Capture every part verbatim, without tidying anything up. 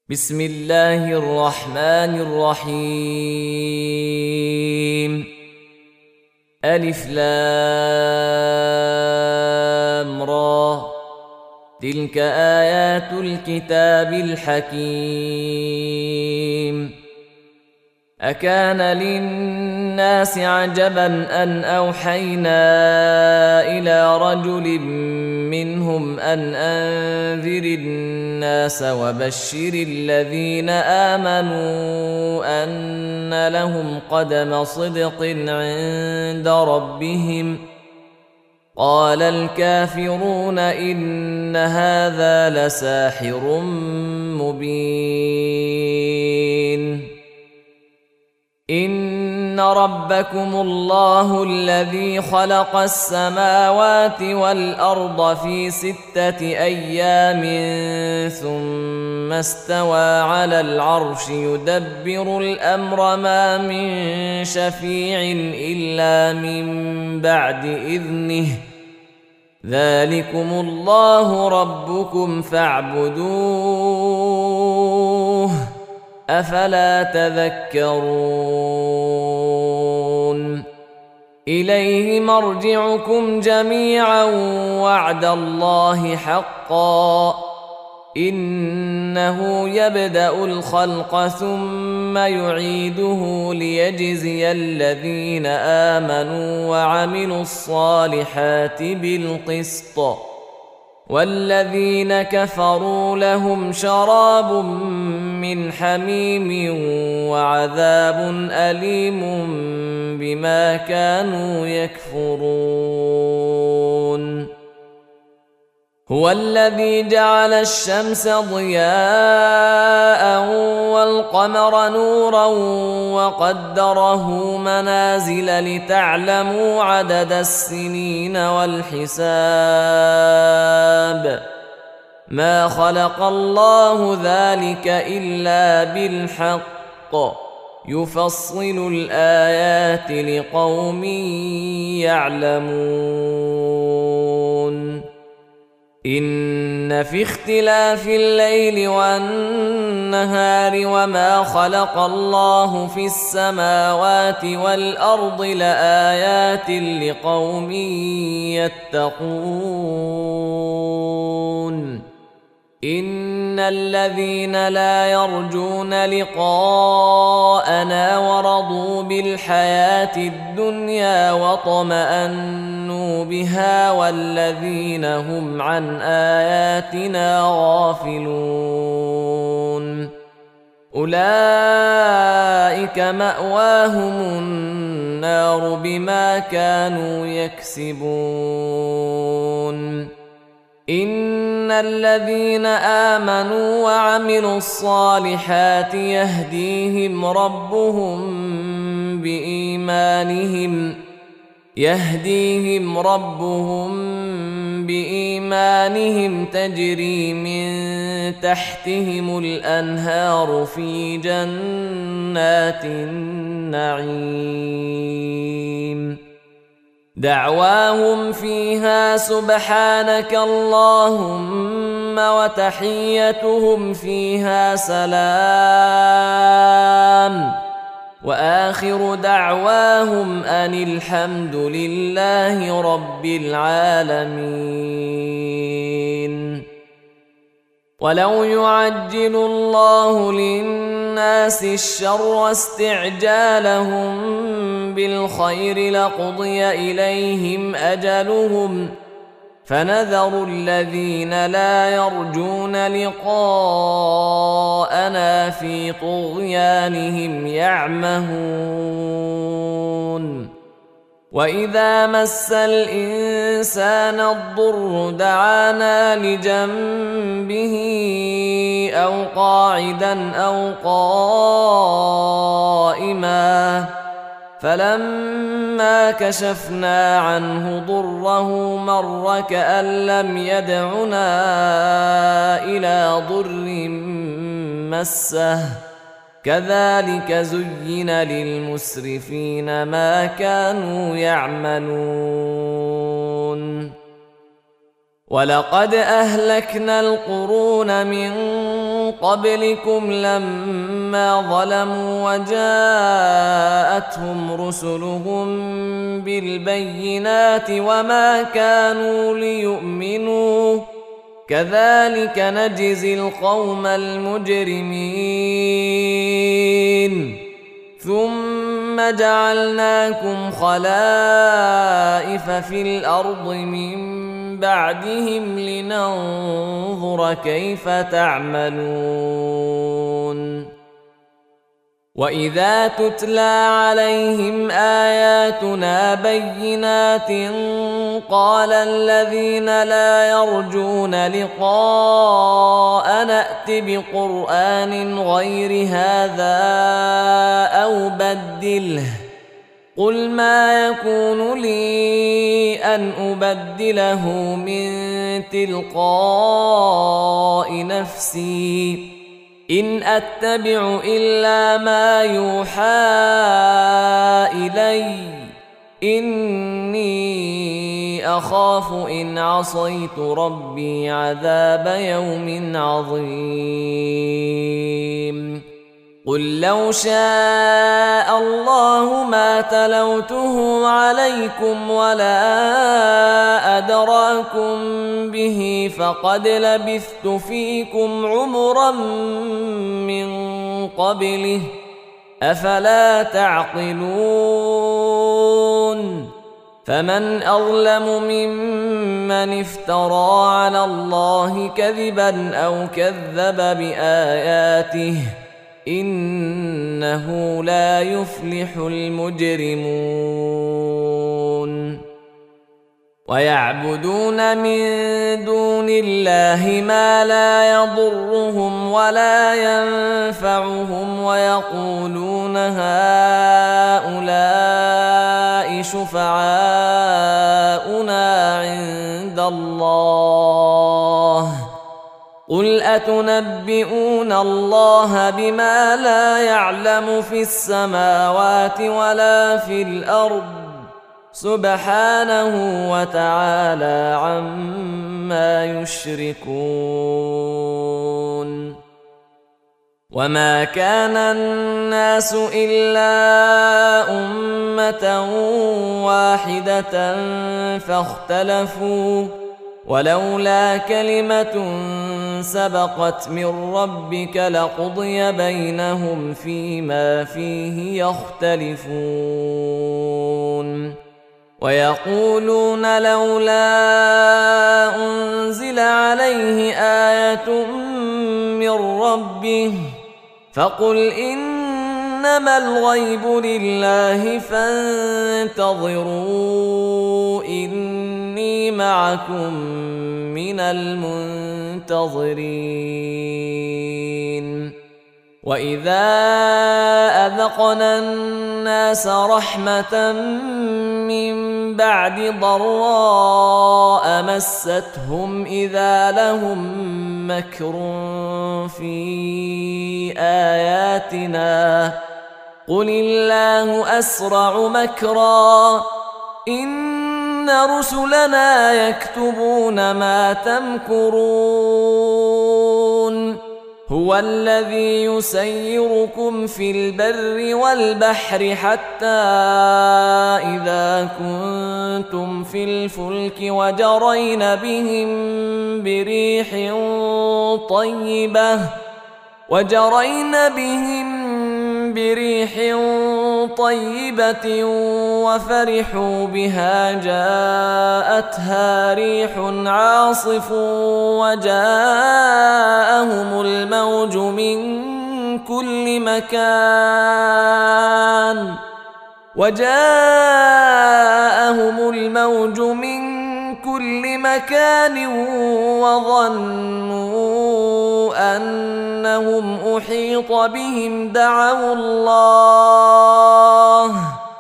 بسم الله الرحمن الرحيم. ألف لام را، تلك آيات الكتاب الحكيم. أكان للناس عجبا أن أوحينا إلى رجل منهم أن أنذر الناس وبشر الذين آمنوا أن لهم قدم صدق عند ربهم. قال الكافرون إن هذا لساحر مبين. إن ربكم الله الذي خلق السماوات والأرض في ستة أيام ثم استوى على العرش يدبر الأمر ما من شفيع إلا من بعد إذنه. ذلكم الله ربكم فاعبدوه أفلا تذكرون. إليه مرجعكم جميعا وعد الله حقا. إنه يبدأ الخلق ثم يعيده ليجزي الذين آمنوا وعملوا الصالحات بالقسط، والذين كفروا لهم شراب من حميم وعذاب أليم بما كانوا يكفرون. هو الذي جعل الشمس ضياء والقمر نورا وقدره منازل لتعلموا عدد السنين والحساب. ما خلق الله ذلك إلا بالحق، يفصل الآيات لقوم يعلمون. إن في اختلاف الليل والنهار وما خلق الله في السماوات والأرض لآيات لقوم يتقون. إن الذين لا يرجون لقاءنا ورضوا بالحياة الدنيا واطمأنوا بها والذين هم عن آياتنا غافلون أولئك مأواهم النار بما كانوا يكسبون. إن الذين آمنوا وعملوا الصالحات يهديهم ربهم بإيمانهم يهديهم ربهم بإيمانهم تجري من تحتهم الأنهار في جنات النعيم. دعواهم فيها سبحانك اللهم وتحيتهم فيها سلام، وآخر دعواهم أن الحمد لله رب العالمين. ولو يعجل الله للناس الشر استعجالهم بالخير لقضي إليهم أجلهم، فنذر الذين لا يرجون لقاءنا في طغيانهم يعمهون. وإذا مس الإنسان الضر دعانا لجنبه أو قاعدا أو قائما، فلما كشفنا عنه ضره مر كأن لم يدعنا إلى ضر مسه. كذلك زين للمسرفين ما كانوا يعملون. ولقد أهلكنا القرون من قبلكم لما ظلموا وجاءتهم رسلهم بالبينات وما كانوا ليؤمنوا كذلك نجزي القوم المجرمين ثم جعلناكم خلائف في الأرض من بعدهم لننظر كيف تعملون وإذا تتلى عليهم آياتنا بينات قال الذين لا يرجون لقاء نأت بقرآن غير هذا أو بدله قل ما يكون لي أن أبدله من تلقاء نفسي إن أتبع إلا ما يوحى إلي إني أخاف إن عصيت ربي عذاب يوم عظيم قل لو شاء الله ما تلوته عليكم ولا أدراكم به فقد لبثت فيكم عمرا من قبله أفلا تعقلون فمن أظلم ممن افترى على الله كذبا أو كذب بآياته إنه لا يفلح المجرمون ويعبدون من دون الله ما لا يضرهم ولا ينفعهم ويقولون هؤلاء شفعاؤنا عند الله قل أتنبئون الله بما لا يعلم في السماوات ولا في الأرض سبحانه وتعالى عما يشركون وما كان الناس إلا أمة واحدة فاختلفوا ولولا كلمة سبقت من ربك لقضي بينهم فيما فيه يختلفون ويقولون لولا أنزل عليه آية من ربه فقل إنما الغيب لله فانتظروا إني معكم من المنتظرين وإذا أذقنا الناس رحمة من بعد ضراء مستهم إذا لهم مكر في آياتنا قل الله أسرع مكرا إن رسلنا يكتبون ما تمكرون هو الذي يسيركم في البر والبحر حتى إذا كنتم في الفلك وجرين بهم بريح طيبة وجرين بهم بريح طيبة وفرحوا بها جاءتها ريح عاصف وجاءهم الموج من كل مكان وجاءهم الموج من كل مكان وظنوا أنهم أحيط بهم دعوا الله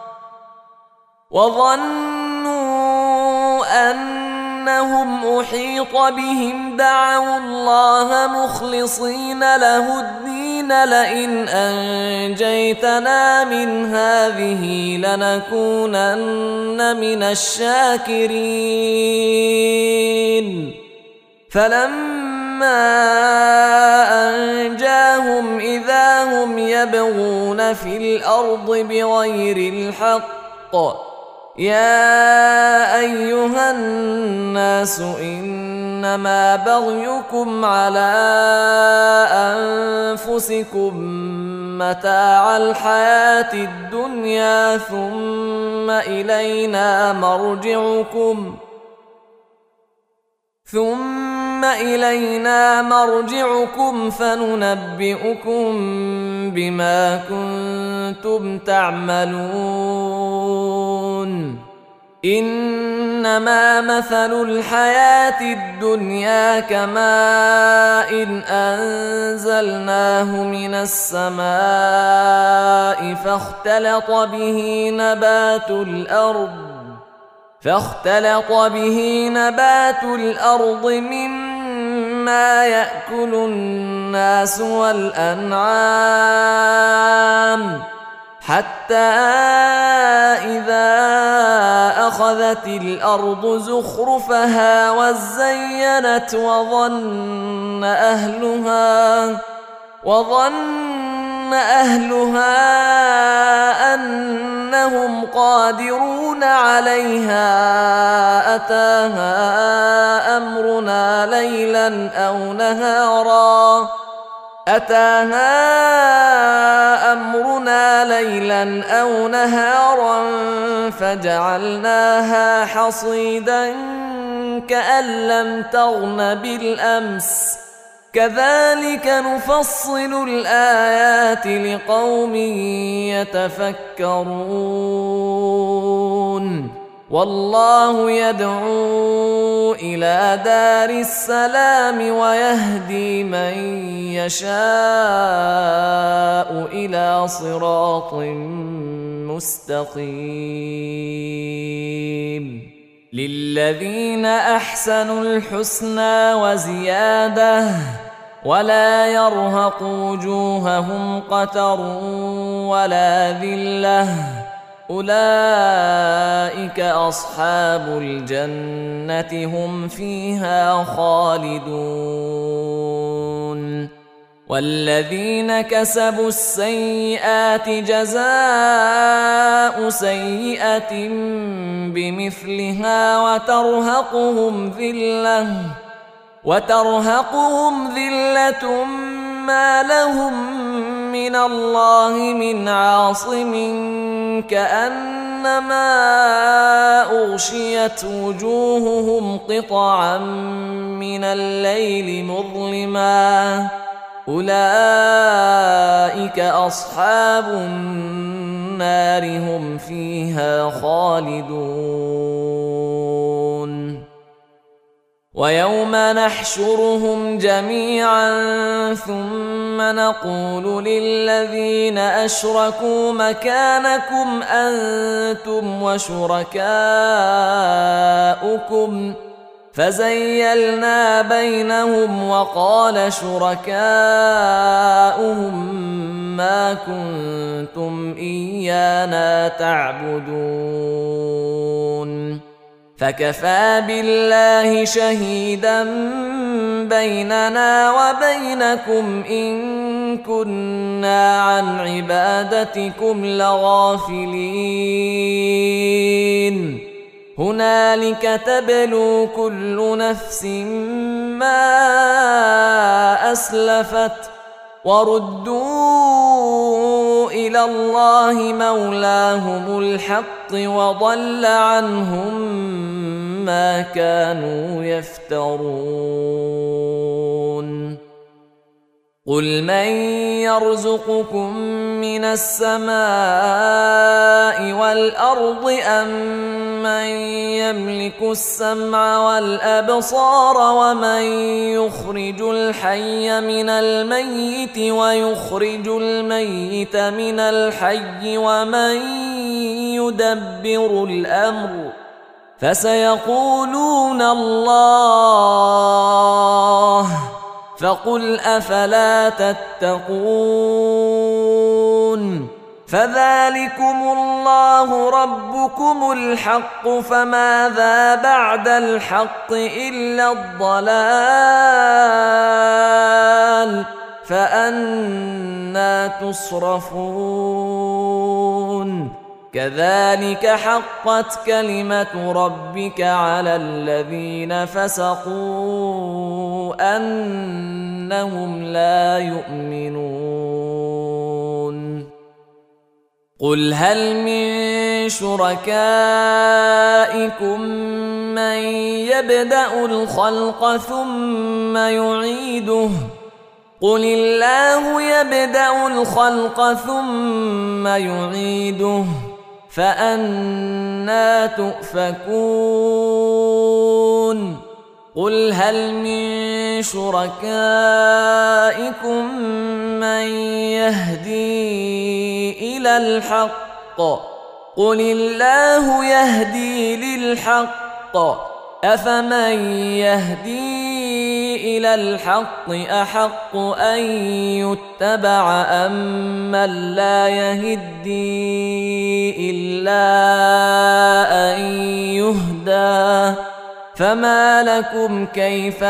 وظنوا أنهم أحيط بهم دعوا الله مخلصين له الدين لئن أنجيتنا من هذه لنكونن من الشاكرين فلما فلما أنجاهم إذا هم يبغون في الأرض بغير الحق يا أيها الناس إنما بغيكم على أنفسكم متاع الحياة الدنيا ثم إلينا مرجعكم ثم إلينا مرجعكم فننبئكم بما كنتم تعملون إنما مثل الحياة الدنيا كماء إن أنزلناه من السماء فاختلط به نبات الأرض فاختلط به نبات الأرض مما يأكل الناس والأنعام حتى إذا أخذت الأرض زخرفها وزينت وظن أهلها وظن أهلها أنهم قادرون عليها أتاها أمرنا ليلا أو نهارا أتاها أمرنا ليلا أو نهارا فجعلناها حصيدا كأن لم تغن بالأمس كذلك نفصل الآيات لقوم يتفكرون والله يدعو إلى دار السلام ويهدي من يشاء إلى صراط مستقيم للذين أحسنوا الحسنى وزيادة ولا يرهق وجوههم قتر ولا ذلة أولئك أصحاب الجنة هم فيها خالدون والذين كسبوا السيئات جزاء سيئة بمثلها وترهقهم ذلة وترهقهم ذلة ما لهم من الله من عاصم كأنما أغشيت وجوههم قطعا من الليل مظلما أولئك أصحاب النار هم فيها خالدون ويوم نحشرهم جميعا ثم نقول للذين أشركوا مكانكم أنتم وشركاؤكم فزيلنا بينهم وقال شركاؤهم ما كنتم إيانا تعبدون فكفى بالله شهيدا بيننا وبينكم إن كنا عن عبادتكم لغافلين هنالك تبلو كل نفس ما أسلفت وردوا إلى الله مولاهم الحق وضل عنهم ما كانوا يفترون قل من يرزقكم من السماء والأرض أم من يملك السمع والأبصار ومن يخرج الحي من الميت ويخرج الميت من الحي ومن يدبر الأمر فسيقولون الله فقل أفلا تتقون فذلكم الله ربكم الحق، فماذا بعد الحق إلا الضلال، فأنى تصرفون. كذلك حقت كلمة ربك على الذين فسقوا أنهم لا يؤمنون. قل هل من شركائكم من يبدأ الخلق ثم يعيده؟ قل الله يبدأ الخلق ثم يعيده، فأنى تؤفكون. قل هل من شركائكم من يهدي إلى الحق؟ قل الله يهدي للحق، أفمن يهدي إلى الحق أحق أن يتبع أم من لا يهدي إلا أن يهدى؟ فما لكم كيف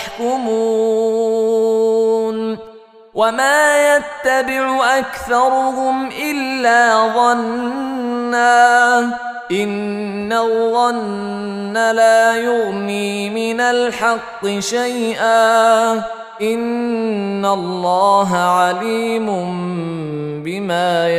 تحكمون؟ وما يتبع أكثرهم إلا ظنّا، إن الظن لا يغني من الحق شيئا، إن الله عليم بما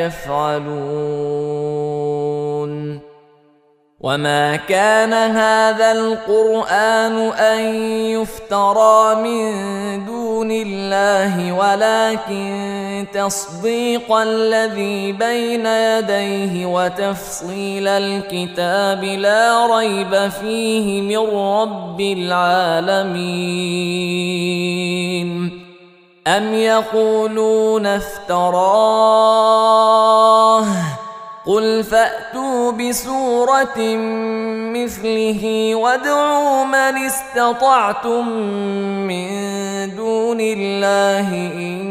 يفعلون. وما كان هذا القرآن أن يفترى من دون الله، ولكن تصديق الذي بين يديه وتفصيل الكتاب لا ريب فيه من رب العالمين. أم يقولون افتراه؟ قل فأتوا بسورة مثله وادعوا من استطعتم من دون الله إن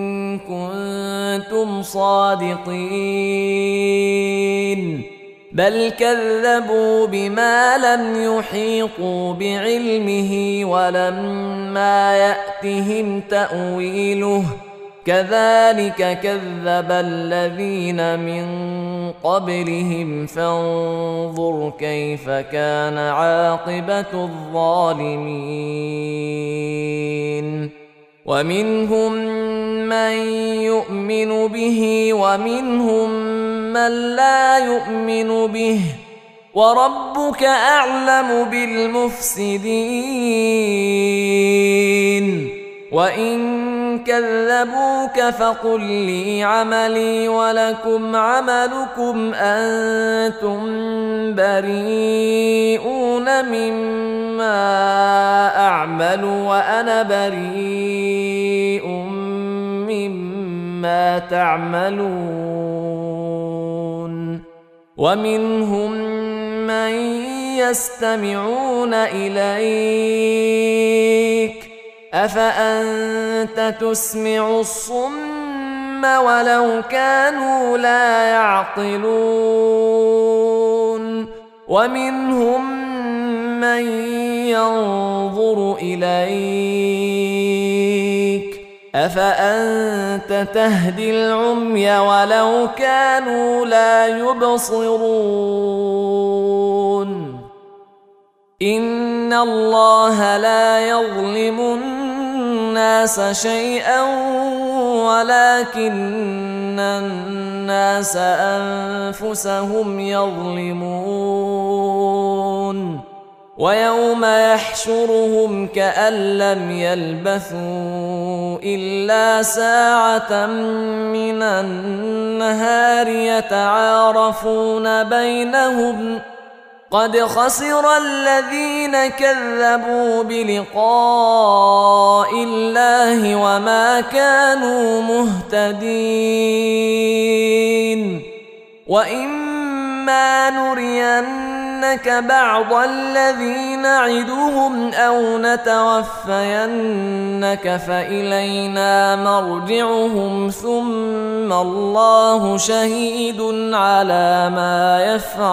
كنتم صادقين. بل كذبوا بما لم يحيطوا بعلمه ولما يأتهم تأويله، كذلك كذب الذين من قبلهم، فانظر كيف كان عاقبة الظالمين. ومنهم من يؤمن به ومنهم من لا يؤمن به، وربك أعلم بالمفسدين. وإن كذبوك فقل لي عملي ولكم عملكم، أنتم بريئون مما أعمل وأنا بريء مما تعملون. ومنهم من يستمعون إليك، أفأنت تسمع الصم ولو كانوا لا يعقلون؟ ومنهم من ينظر إليك، أفأنت تهدي العمي ولو كانوا لا يبصرون؟ إن الله لا يظلم الناس شيئا ولكن الناس أنفسهم يظلمون. ويوم يحشرهم كأن لم يلبثوا إلا ساعة من النهار يتعارفون بينهم، قد خسر الذين كذبوا بلقاء الله وما كانوا مهتدين. وإما نرينك نُرِيَنَّكَ بَعْضَ الَّذِي نَعِدُهُمْ أَوْ نَتَوَفَّيَنَّكَ فَإِلَيْنَا مَرْجِعُهُمْ ثُمَّ اللَّهُ شَهِيدٌ عَلَى مَا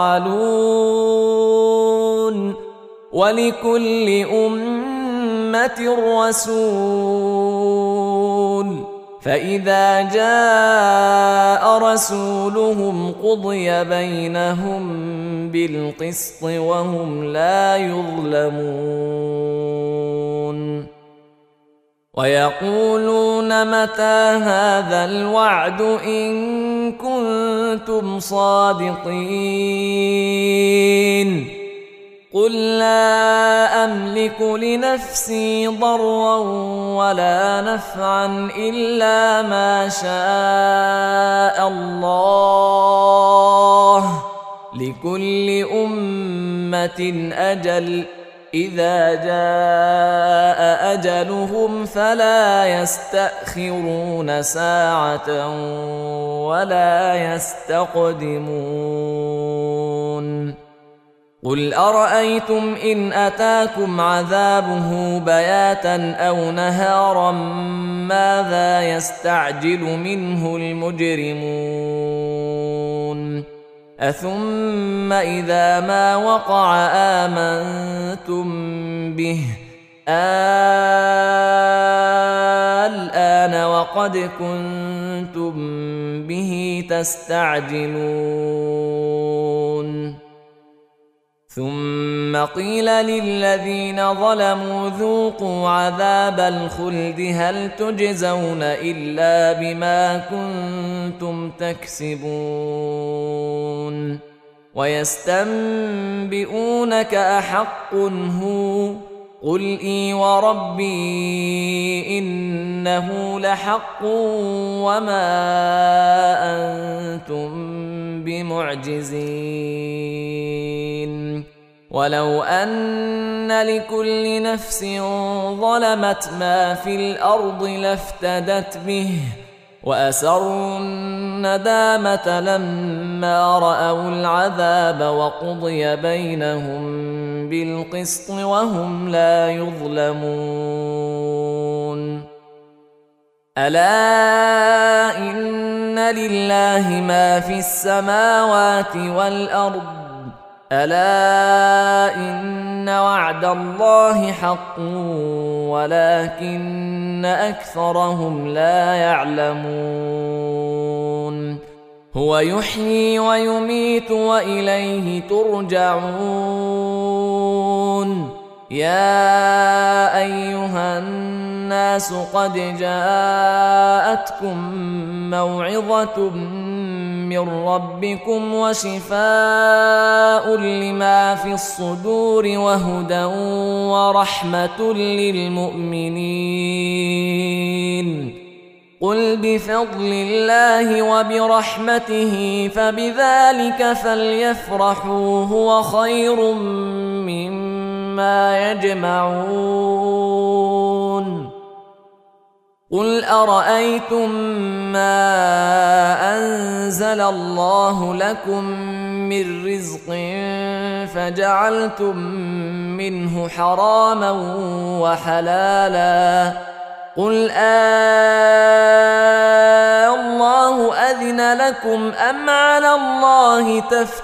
يَفْعَلُونَ وَلِكُلِّ أُمَّةٍ رَسُولٌ فإذا جاء رسولهم قضي بينهم بالقسط وهم لا يظلمون ويقولون متى هذا الوعد إن كنتم صادقين قل لا أملك لنفسي ضرا ولا نفعا إلا ما شاء الله لكل أمة أجل إذا جاء أجلهم فلا يستأخرون ساعة ولا يستقدمون قل أرأيتم إن أتاكم عذابه بياتا أو نهارا ماذا يستعجل منه المجرمون أثم إذا ما وقع آمنتم به الآن وقد كنتم به تستعجلون ثم قيل للذين ظلموا ذوقوا عذاب الخلد هل تجزون إلا بما كنتم تكسبون ويستنبئونك أحق هو قل إي وربي إنه لحق وما أنتم بمعجزين ولو أن لكل نفس ظلمت ما في الأرض لافتدت به وأسروا الندامة لما رأوا العذاب وقضي بينهم بالقسط وهم لا يظلمون ألا إن لله ما في السماوات والأرض ألا إن وعد الله حق ولكن أكثرهم لا يعلمون هو يحيي ويميت وإليه ترجعون يا أيها الناس قد جاءتكم موعظة من ربكم وشفاء لما في الصدور وهدى ورحمة للمؤمنين قل بفضل الله وبرحمته فبذلك فليفرحوا هو خير مما يجمعون قل أرأيتم ما أنزل الله لكم من رزق فجعلتم منه حراما وحلالا قل آه الله أذن لكم أم على الله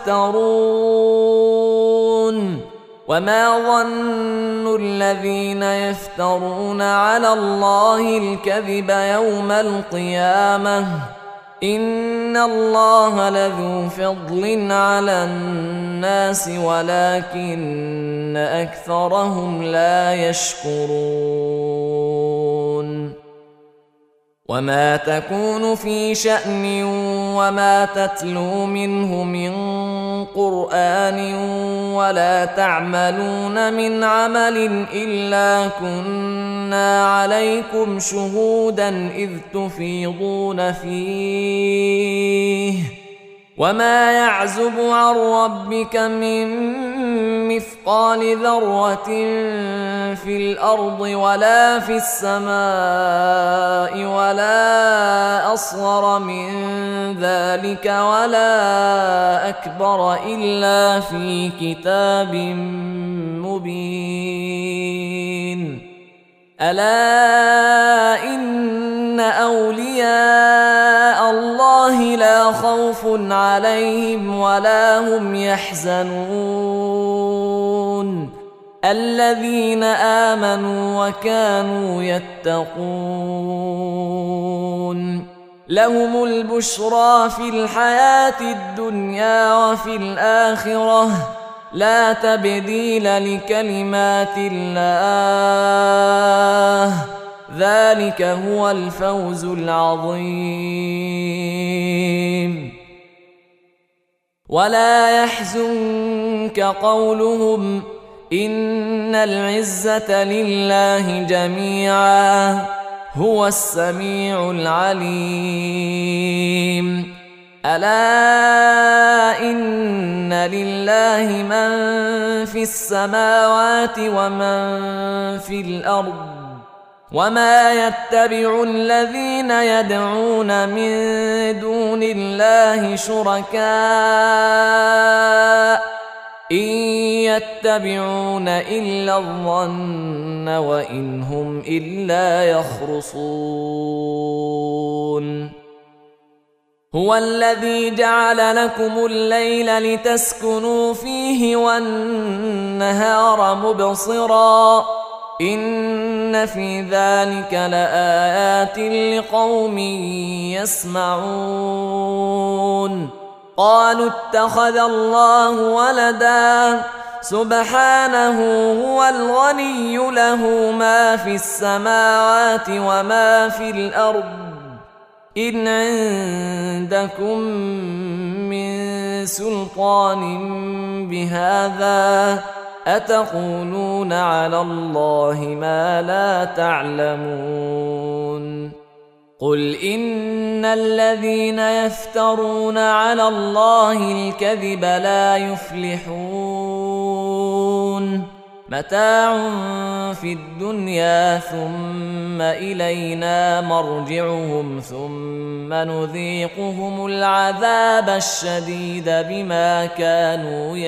تفترون وما ظن الذين يفترون على الله الكذب يوم القيامة إن الله لذو فضل على الناس ولكن أكثرهم لا يشكرون وما تكون في شأن وما تتلو منه من قرآن ولا تعملون من عمل إلا كنا عليكم شهودا إذ تفيضون فيه وما يعزب عن ربك من مثقال ذرة في الأرض ولا في السماء ولا أصغر من ذلك ولا أكبر إلا في كتاب مبين. ألا إن أولياء الله لا خوف عليهم ولا هم يحزنون الذين آمنوا وكانوا يتقون لهم البشرى في الحياة الدنيا وفي الآخرة لا تبديل لكلمات الله ذلك هو الفوز العظيم. ولا يحزنك قولهم إن العزة لله جميعا هو السميع العليم. ألا إن لله من في السماوات ومن في الأرض وما يتبع الذين يدعون من دون الله شركاء إن يتبعون إلا الظن وإن هم إلا يخرصون. هو الذي جعل لكم الليل لتسكنوا فيه والنهار مبصرا إن في ذلك لآيات لقوم يسمعون. قالوا اتخذ الله ولدا سبحانه هو الغني له ما في السماوات وما في الأرض إن عندكم من سلطان بهذا أتقولون على الله ما لا تعلمون. قل إن الذين يفترون على الله الكذب لا يفلحون. متاع في الدنيا ثم إلينا مرجعهم ثم نذيقهم العذاب الشديد بما كانوا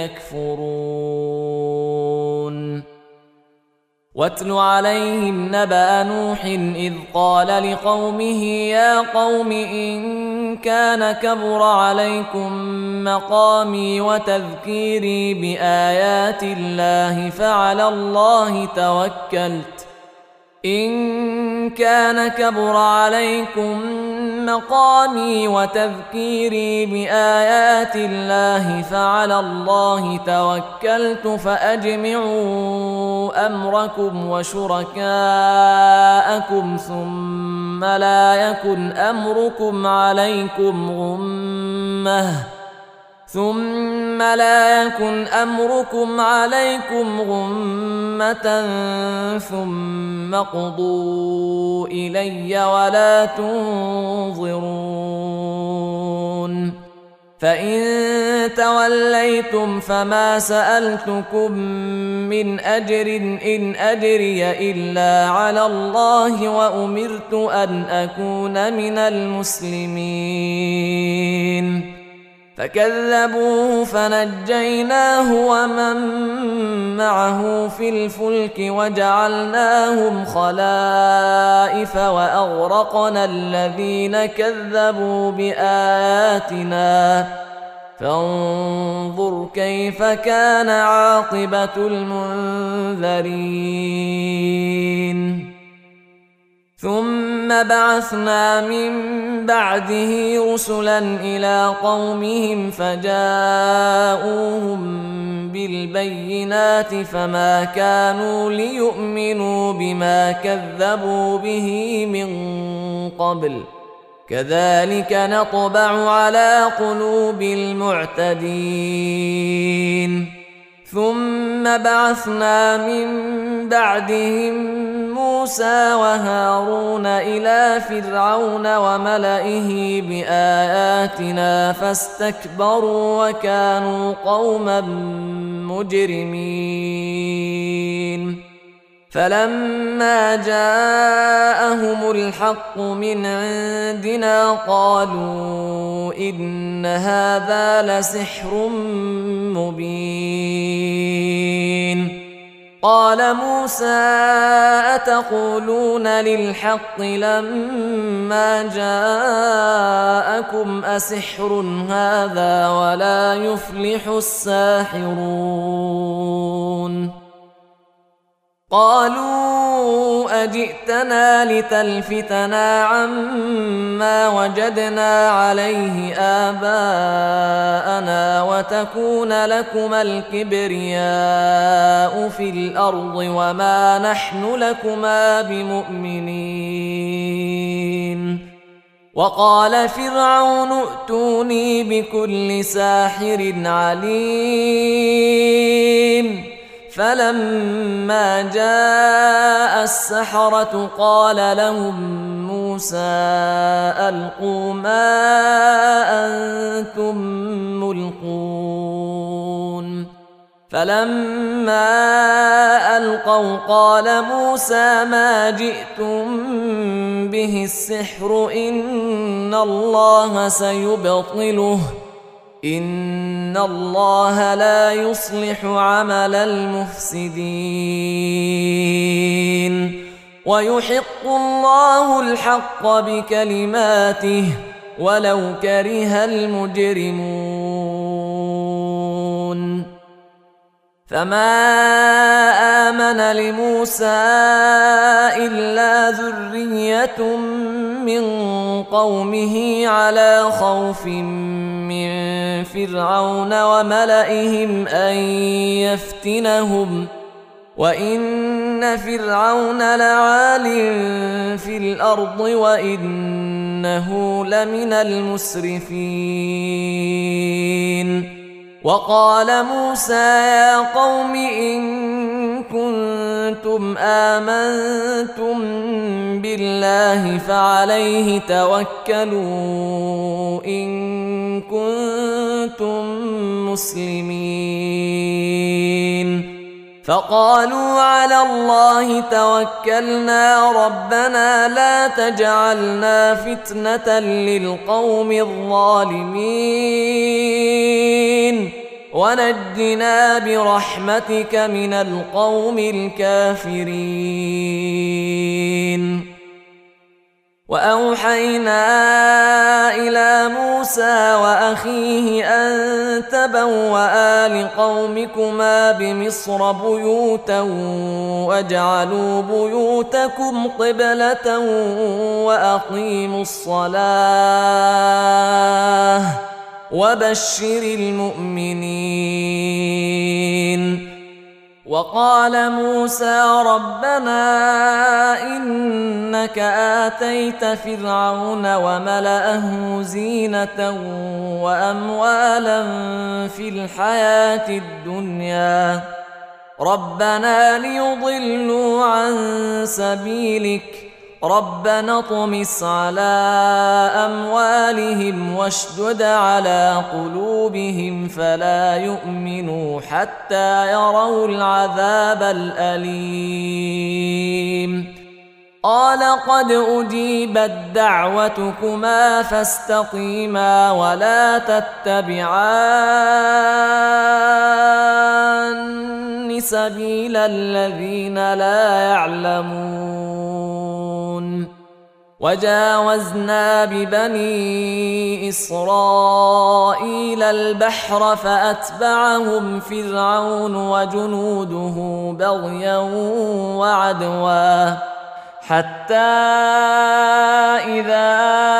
يكفرون. واتل عليهم نبأ نوح إذ قال لقومه يا قوم إن كان كبر عليكم مقامي وتذكيري بآيات الله فعلى الله توكلت إن كان كبر عليكم مقامي وتذكيري بآيات الله فعلى الله توكلت فأجمعوا أمركم وشركاءكم ثم لا يكن أمركم عليكم غمة ثم لا يكن أمركم عليكم غمة ثم اقضوا إلي ولا تنظرون. فإن توليتم فما سألتكم من أجر إن أجري إلا على الله وأمرت أن أكون من المسلمين. فكذبوه فنجيناه ومن معه في الفلك وجعلناهم خلائف وأغرقنا الذين كذبوا بآياتنا فانظر كيف كان عاقبة المنذرين. ثم بعثنا من بعده رسلا إلى قومهم فجاءوهم بالبينات فما كانوا ليؤمنوا بما كذبوا به من قبل كذلك نطبع على قلوب المعتدين. ثم بعثنا من بعدهم موسى وهارون إلى فرعون وملئه بآياتنا فاستكبروا وكانوا قوما مجرمين فلما جاءهم الحق من عندنا قالوا إن هذا لسحر مبين قال موسى أتقولون للحق لما جاءكم أسحر هذا ولا يفلح الساحرون قالوا أجئتنا لتلفتنا عما وجدنا عليه آباءنا وتكون لكما الكبرياء في الأرض وما نحن لكما بمؤمنين وقال فرعون ائتوني بكل ساحر عليم فلما جاء السحرة قال لهم موسى ألقوا ما أنتم ملقون فلما ألقوا قال موسى ما جئتم به السحر إن الله سيبطله إن الله لا يصلح عمل المفسدين ويحق الله الحق بكلماته ولو كره المجرمون فما آمن لموسى إلا ذرية من قومه على خوف من فرعون وملئهم أن يفتنهم وإن فرعون لعال في الأرض وإنه لمن المسرفين وقال موسى يا قوم إن كنتم آمنتم بالله فعليه توكلوا إن كنتم مسلمين فقالوا على الله توكلنا ربنا لا تجعلنا فتنة للقوم الظالمين ونجنا برحمتك من القوم الكافرين وأوحينا إلى موسى وأخيه أن تبوأ لقومكما بمصر بيوتا واجعلوا بيوتكم قبلة وأقيموا الصلاة وبشر المؤمنين وقال موسى ربنا إنك آتيت فرعون وملأه زينة وأموالا في الحياة الدنيا ربنا ليضلوا عن سبيلك ربنا اطمس على أموالهم واشدد على قلوبهم فلا يؤمنوا حتى يروا العذاب الأليم قال قد أجيبت دعوتكما فاستقيما ولا تتبعان سبيل الذين لا يعلمون وجاوزنا ببني إسرائيل البحر فأتبعهم فرعون وجنوده بغيا وعدوا حتى إذا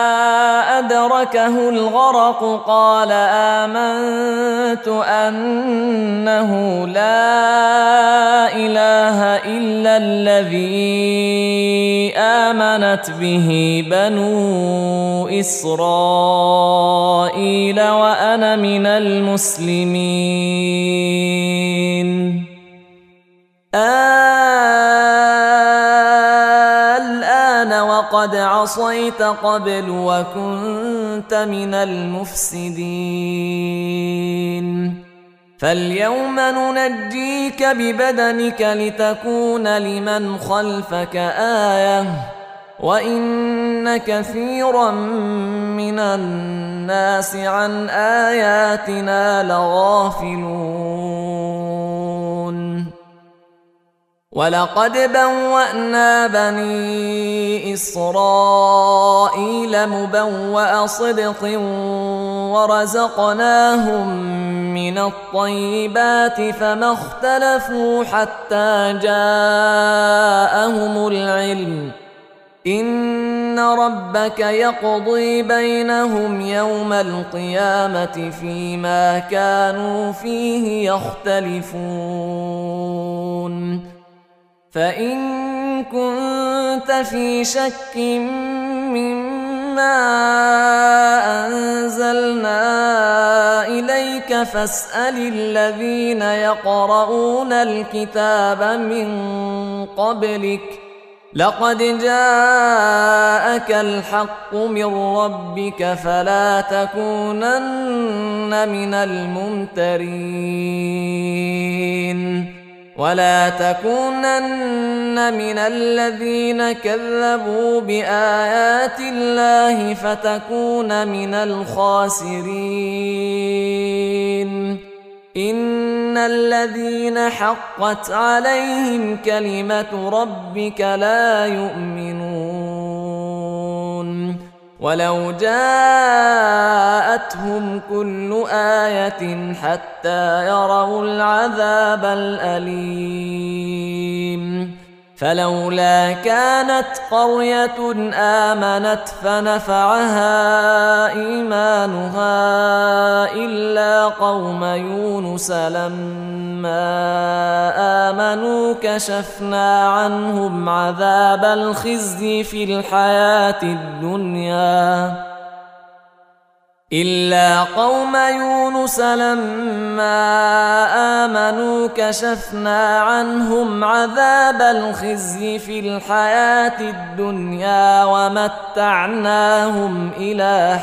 أدركه الغرق قال آمنت أنه لا إله إلا الذي آمنت به بنو إسرائيل وأنا من المسلمين وقد عصيت قبل وكنت من المفسدين فاليوم ننجيك ببدنك لتكون لمن خلفك آية وإن كثيرا من الناس عن آياتنا لغافلون ولقد بوأنا بني إسرائيل مبوأ صدق ورزقناهم من الطيبات فما اختلفوا حتى جاءهم العلم إن ربك يقضي بينهم يوم القيامة فيما كانوا فيه يختلفون فإن كنت في شك مما أنزلنا إليك فاسأل الذين يقرؤون الكتاب من قبلك لقد جاءك الحق من ربك فلا تكونن من الممترين ولا تكونن من الذين كذبوا بآيات الله فتكون من الخاسرين إن الذين حقت عليهم كلمة ربك لا يؤمنون ولو جاءتهم كل آية حتى يروا العذاب الأليم فلولا كانت قرية آمنت فنفعها إيمانها إلا قوم يونس لما آمنوا كشفنا عنهم عذاب الخزي في الحياة الدنيا إلا قوم يونس لما آمنوا كشفنا عنهم عذاب الخزي في الحياة الدنيا ومتعناهم إلى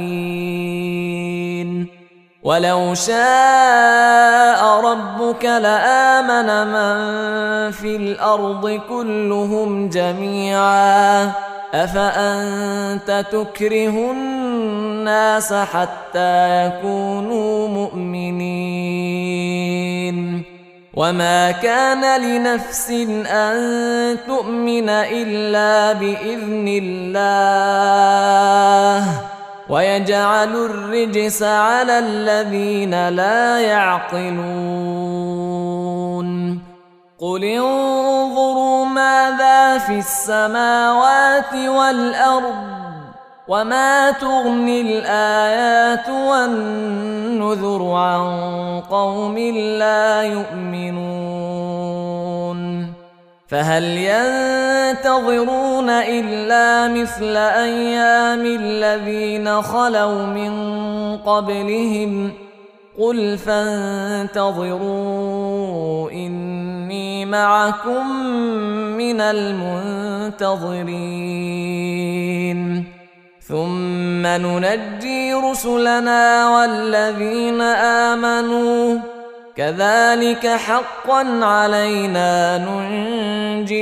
حين ولو شاء ربك لآمن من في الأرض كلهم جميعا أفأنت تكره الناس حتى يكونوا مؤمنين وما كان لنفس أن تؤمن إلا بإذن الله ويجعل الرجس على الذين لا يعقلون قل انظروا ماذا في السماوات والأرض وما تغني الآيات والنذر عن قوم لا يؤمنون فهل ينتظرون إلا مثل أيام الذين خلوا من قبلهم قل فانتظروا إني معكم من المنتظرين ثم ننجي رسلنا والذين آمنوا كذلك حقا علينا ننجي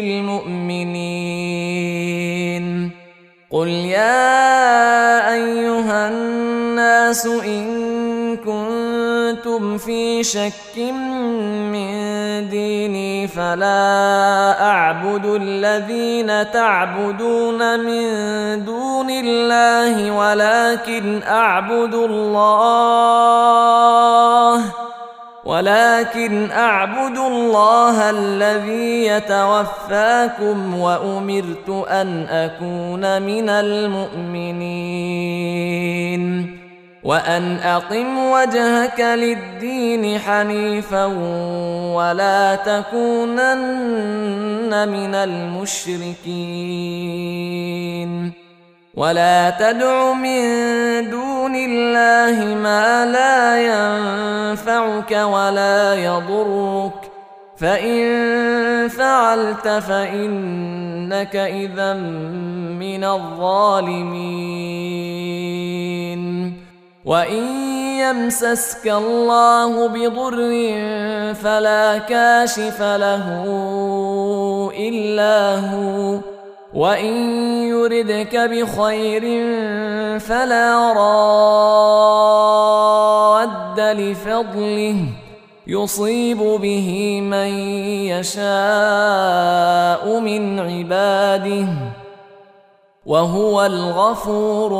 المؤمنين قل يا أيها الناس إن كنتم في شك من ديني فلا أعبد الذين تعبدون من دون الله ولكن أعبد الله ولكن أعبد الله الذي يتوفاكم وأمرت أن أكون من المؤمنين وأن أقم وجهك للدين حنيفا ولا تكونن من المشركين ولا تدع من دون الله ما لا ينفعك ولا يضرك فإن فعلت فإنك إذا من الظالمين وإن يمسسك الله بضر فلا كاشف له إلا هو وإن يردك بخير فلا راد لفضله يصيب به من يشاء من عباده وهو الغفور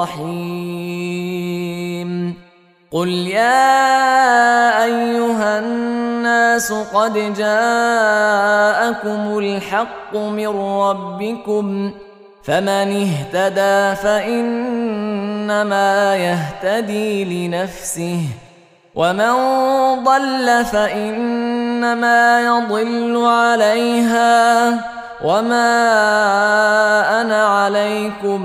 الرحيم. قل يا أيها الناس قد جاءكم الحق من ربكم فمن اهتدى فإنما يهتدي لنفسه ومن ضل فإنما يضل عليها وما أنا عليكم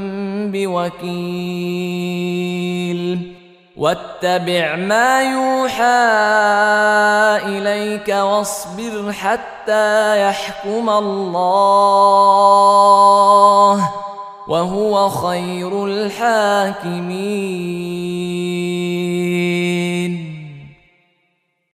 بوكيل. واتبع ما يوحى إليك واصبر حتى يحكم الله وهو خير الحاكمين.